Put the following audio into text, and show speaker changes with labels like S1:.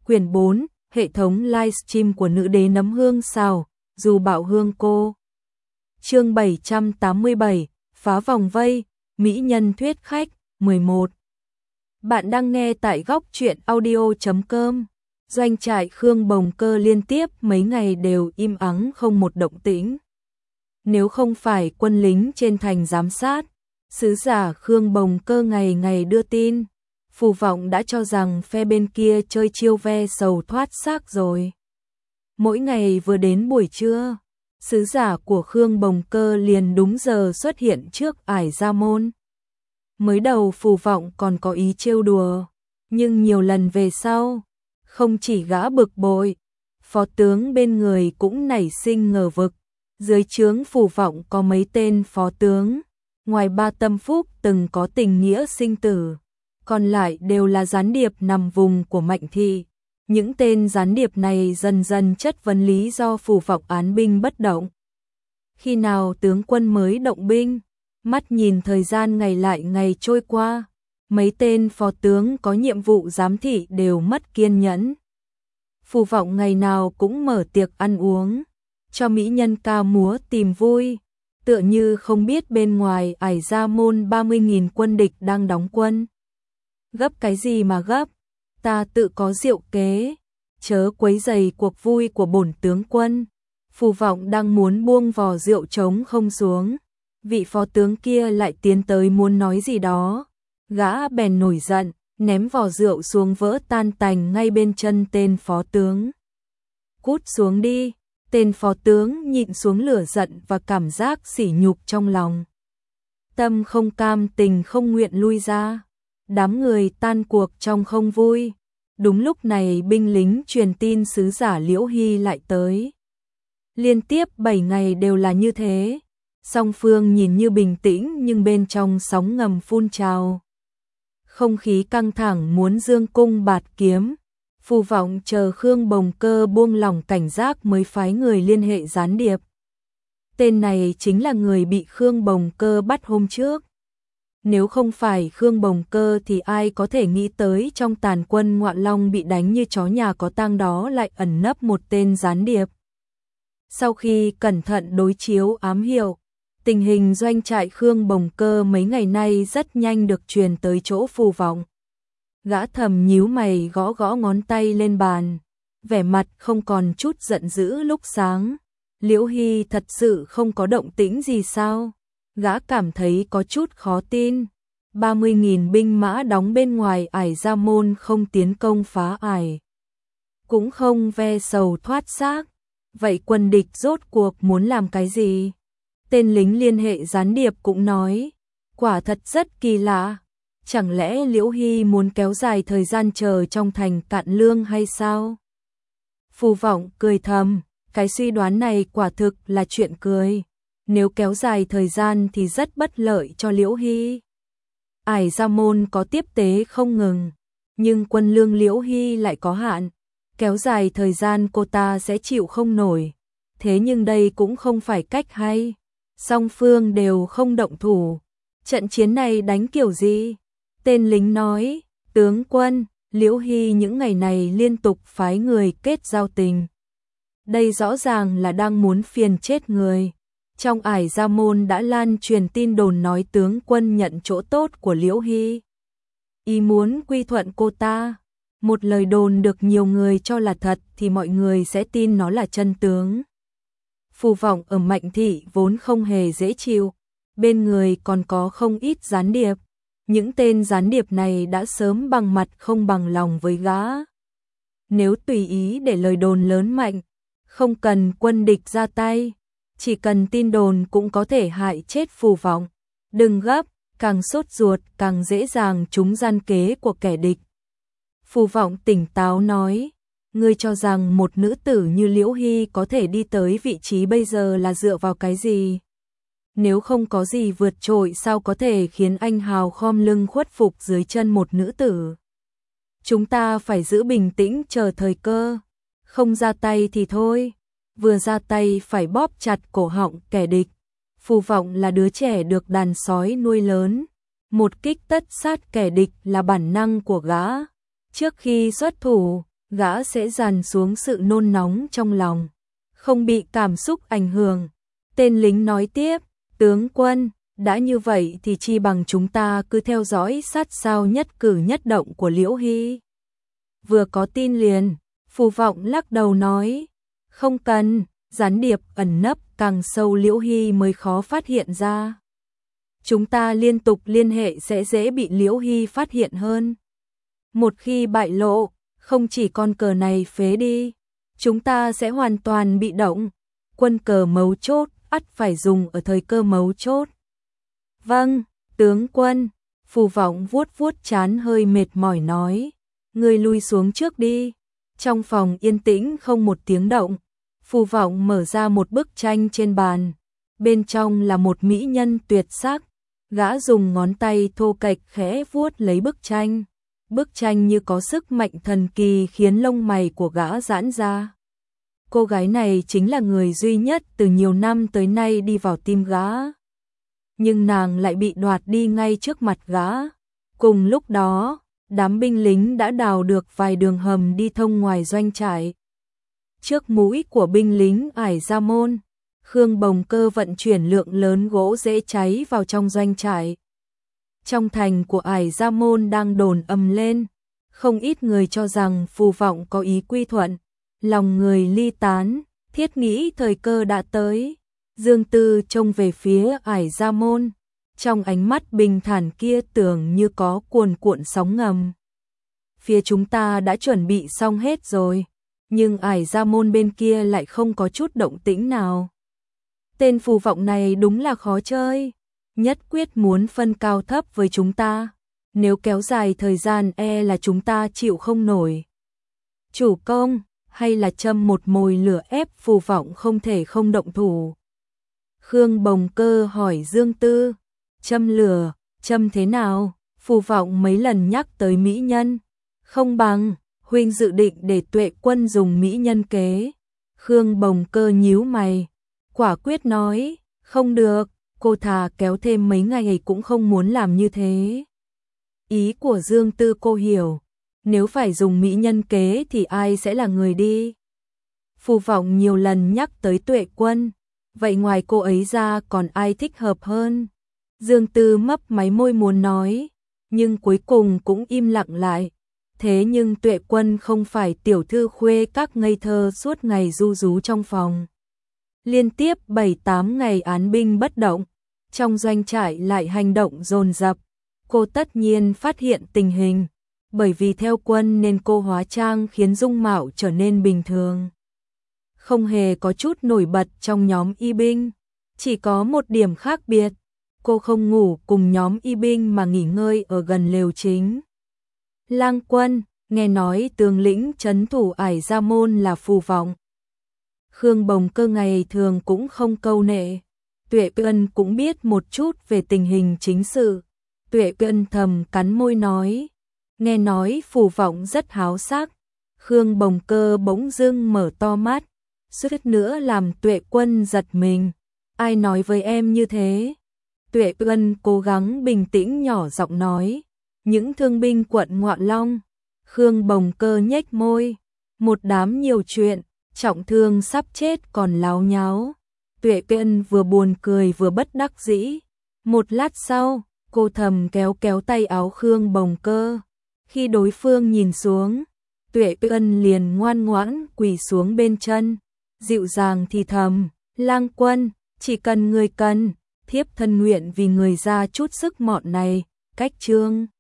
S1: Quyển 4, hệ thống livestream của nữ đế nấm hương xào, dù bạo hương cô. Chương 787, phá vòng vây, mỹ nhân thuyết khách, 11. Bạn đang nghe tại góc truyện audio.com. Doanh trại Khương Bồng Cơ liên tiếp mấy ngày đều im ắng không một động tĩnh. Nếu không phải quân lính trên thành giám sát, sứ giả Khương Bồng Cơ ngày ngày đưa tin, Phù Vọng đã cho rằng phe bên kia chơi chiêu ve sầu thoát xác rồi. Mỗi ngày vừa đến buổi trưa, sứ giả của Khương Bồng Cơ liền đúng giờ xuất hiện trước Ải Gia Môn. Mới đầu Phù Vọng còn có ý trêu đùa, nhưng nhiều lần về sau, không chỉ gã bực bội, phó tướng bên người cũng nảy sinh ngờ vực. Dưới trướng Phù Vọng có mấy tên phó tướng, ngoài Ba Tâm Phúc từng có tình nghĩa sinh tử, còn lại đều là gián điệp nằm vùng của Mạnh Thị. Những tên gián điệp này dần dần chất vấn lý do Phù Vọng án binh bất động. Khi nào tướng quân mới động binh? Mắt nhìn thời gian ngày lại ngày trôi qua, mấy tên phó tướng có nhiệm vụ giám thị đều mất kiên nhẫn. Phù Vọng ngày nào cũng mở tiệc ăn uống, cho mỹ nhân ca múa tìm vui, tựa như không biết bên ngoài Ải Gia Môn 30.000 quân địch đang đóng quân. Gấp cái gì mà gấp, ta tự có diệu kế, chớ quấy rầy cuộc vui của bổn tướng quân. Phù Vọng đang muốn buông vò rượu trống không xuống, vị phó tướng kia lại tiến tới muốn nói gì đó, gã bèn nổi giận, ném vò rượu xuống vỡ tan tành ngay bên chân tên phó tướng. Cút xuống đi. Tên phó tướng nhịn xuống lửa giận và cảm giác sỉ nhục trong lòng. Tâm không cam tình không nguyện lui ra. Đám người tan cuộc trong không vui. Đúng lúc này binh lính truyền tin sứ giả Liễu Hy lại tới. Liên tiếp 7 ngày đều là như thế. Song phương nhìn như bình tĩnh nhưng bên trong sóng ngầm phun trào. Không khí căng thẳng muốn dương cung bạt kiếm. Phù Vọng chờ Khương Bồng Cơ buông lỏng cảnh giác mới phái người liên hệ gián điệp. Tên này chính là người bị Khương Bồng Cơ bắt hôm trước. Nếu không phải Khương Bồng Cơ thì ai có thể nghĩ tới trong tàn quân Ngọa Long bị đánh như chó nhà có tang đó lại ẩn nấp một tên gián điệp. Sau khi cẩn thận đối chiếu ám hiệu, tình hình doanh trại Khương Bồng Cơ mấy ngày nay rất nhanh được truyền tới chỗ Phù Vọng. Gã thầm nhíu mày gõ gõ ngón tay lên bàn, vẻ mặt không còn chút giận dữ lúc sáng. Liễu Hy thật sự không có động tĩnh gì sao? Gã cảm thấy có chút khó tin. 30.000 binh mã đóng bên ngoài Ải Gia Môn không tiến công phá ải, cũng không ve sầu thoát xác. Vậy quân địch rốt cuộc muốn làm cái gì? Tên lính liên hệ gián điệp cũng nói, quả thật rất kỳ lạ. Chẳng lẽ Liễu Hy muốn kéo dài thời gian chờ trong thành cạn lương hay sao? Phù Vọng cười thầm, cái suy đoán này quả thực là chuyện cười. Nếu kéo dài thời gian thì rất bất lợi cho Liễu Hy. Ải Gia Môn có tiếp tế không ngừng, nhưng quân lương Liễu Hy lại có hạn. Kéo dài thời gian cô ta sẽ chịu không nổi. Thế nhưng đây cũng không phải cách hay. Song phương đều không động thủ. Trận chiến này đánh kiểu gì? Tên lính nói, tướng quân, Liễu Hy những ngày này liên tục phái người kết giao tình. Đây rõ ràng là đang muốn phiền chết người. Trong Ải Gia Môn đã lan truyền tin đồn nói tướng quân nhận chỗ tốt của Liễu Hy. Ý muốn quy thuận cô ta. Một lời đồn được nhiều người cho là thật thì mọi người sẽ tin nó là chân tướng. Phù Vọng ở Mạnh Thị vốn không hề dễ chịu. Bên người còn có không ít gián điệp. Những tên gián điệp này đã sớm bằng mặt không bằng lòng với gã. Nếu tùy ý để lời đồn lớn mạnh, không cần quân địch ra tay, chỉ cần tin đồn cũng có thể hại chết Phù Vọng. Đừng gấp, càng sốt ruột càng dễ dàng trúng gian kế của kẻ địch. Phù Vọng tỉnh táo nói, ngươi cho rằng một nữ tử như Liễu Hy có thể đi tới vị trí bây giờ là dựa vào cái gì? Nếu không có gì vượt trội sao có thể khiến anh hào khom lưng khuất phục dưới chân một nữ tử? Chúng ta phải giữ bình tĩnh chờ thời cơ. Không ra tay thì thôi. Vừa ra tay phải bóp chặt cổ họng kẻ địch. Phù Vọng là đứa trẻ được đàn sói nuôi lớn. Một kích tất sát kẻ địch là bản năng của gã. Trước khi xuất thủ, gã sẽ dàn xuống sự nôn nóng trong lòng, không bị cảm xúc ảnh hưởng. Tên lính nói tiếp, tướng quân, đã như vậy thì chi bằng chúng ta cứ theo dõi sát sao nhất cử nhất động của Liễu Hy. Vừa có tin liền, Phù Vọng lắc đầu nói, không cần, gián điệp ẩn nấp càng sâu Liễu Hy mới khó phát hiện ra. Chúng ta liên tục liên hệ sẽ dễ bị Liễu Hy phát hiện hơn. Một khi bại lộ, không chỉ con cờ này phế đi, chúng ta sẽ hoàn toàn bị động. Quân cờ mấu chốt, ắt phải dùng ở thời cơ mấu chốt. Vâng, tướng quân, Phù Vọng vuốt vuốt trán hơi mệt mỏi nói, ngươi lui xuống trước đi. Trong phòng yên tĩnh không một tiếng động, Phù Vọng mở ra một bức tranh trên bàn, bên trong là một mỹ nhân tuyệt sắc, gã dùng ngón tay thô kệch khẽ vuốt lấy bức tranh như có sức mạnh thần kỳ khiến lông mày của gã giãn ra. Cô gái này chính là người duy nhất từ nhiều năm tới nay đi vào tim gã. Nhưng nàng lại bị đoạt đi ngay trước mặt gã. Cùng lúc đó, đám binh lính đã đào được vài đường hầm đi thông ngoài doanh trại. Trước mũi của binh lính Ải Gia Môn, Khương Bồng Cơ vận chuyển lượng lớn gỗ dễ cháy vào trong doanh trại. Trong thành của Ải Gia Môn đang đồn ầm lên, không ít người cho rằng Phù Vọng có ý quy thuận, lòng người ly tán, thiết nghĩ thời cơ đã tới. Dương Tư trông về phía Ải Gia Môn, trong ánh mắt bình thản kia tưởng như có cuồn cuộn sóng ngầm. Phía chúng ta đã chuẩn bị xong hết rồi, nhưng Ải Gia Môn bên kia lại không có chút động tĩnh nào. Tên Phù Vọng này đúng là khó chơi, nhất quyết muốn phân cao thấp với chúng ta, nếu kéo dài thời gian là chúng ta chịu không nổi. Chủ công, hay là châm một mồi lửa ép Phù Vọng không thể không động thủ? Khương Bồng Cơ hỏi Dương Tư, châm lửa, châm thế nào? Phù Vọng mấy lần nhắc tới mỹ nhân, không bằng, huynh dự định để Tuệ Quân dùng mỹ nhân kế. Khương Bồng Cơ nhíu mày, quả quyết nói, không được, cô thà kéo thêm mấy ngày cũng không muốn làm như thế. Ý của Dương Tư cô hiểu, nếu phải dùng mỹ nhân kế thì ai sẽ là người đi? Phù Vọng nhiều lần nhắc tới Tuệ Quân, vậy ngoài cô ấy ra còn ai thích hợp hơn? Dương Tư mấp máy môi muốn nói, nhưng cuối cùng cũng im lặng lại. Thế nhưng Tuệ Quân không phải tiểu thư khuê các ngây thơ suốt ngày ru rú trong phòng. Liên tiếp 7-8 ngày án binh bất động, trong doanh trại lại hành động dồn dập. Cô tất nhiên phát hiện tình hình, bởi vì theo quân nên cô hóa trang khiến dung mạo trở nên bình thường. Không hề có chút nổi bật trong nhóm y binh, chỉ có một điểm khác biệt, cô không ngủ cùng nhóm y binh mà nghỉ ngơi ở gần lều chính. Lang Quân, nghe nói tướng lĩnh trấn thủ Ải Gia Môn là Phù Vọng. Khương Bồng Cơ ngày thường cũng không câu nệ, Tuệ Ân cũng biết một chút về tình hình chính sự. Tuệ Ân thầm cắn môi nói, nghe nói Phù Vọng rất háo sắc. Khương Bồng Cơ bỗng dưng mở to mắt, suýt nữa làm Tuệ Quân giật mình. Ai nói với em như thế? Tuệ Ân cố gắng bình tĩnh nhỏ giọng nói, những thương binh quận Ngoạ Long. Khương Bồng Cơ nhếch môi, một đám nhiều chuyện, trọng thương sắp chết còn láo nháo. Tuệ Ân vừa buồn cười vừa bất đắc dĩ. Một lát sau, cô thầm kéo kéo tay áo Khương Bồng Cơ. Khi đối phương nhìn xuống, Tuệ Ân liền ngoan ngoãn quỳ xuống bên chân, dịu dàng thì thầm, Lang Quân, chỉ cần người cần, thiếp thân nguyện vì người ra chút sức mọn này. Cách chương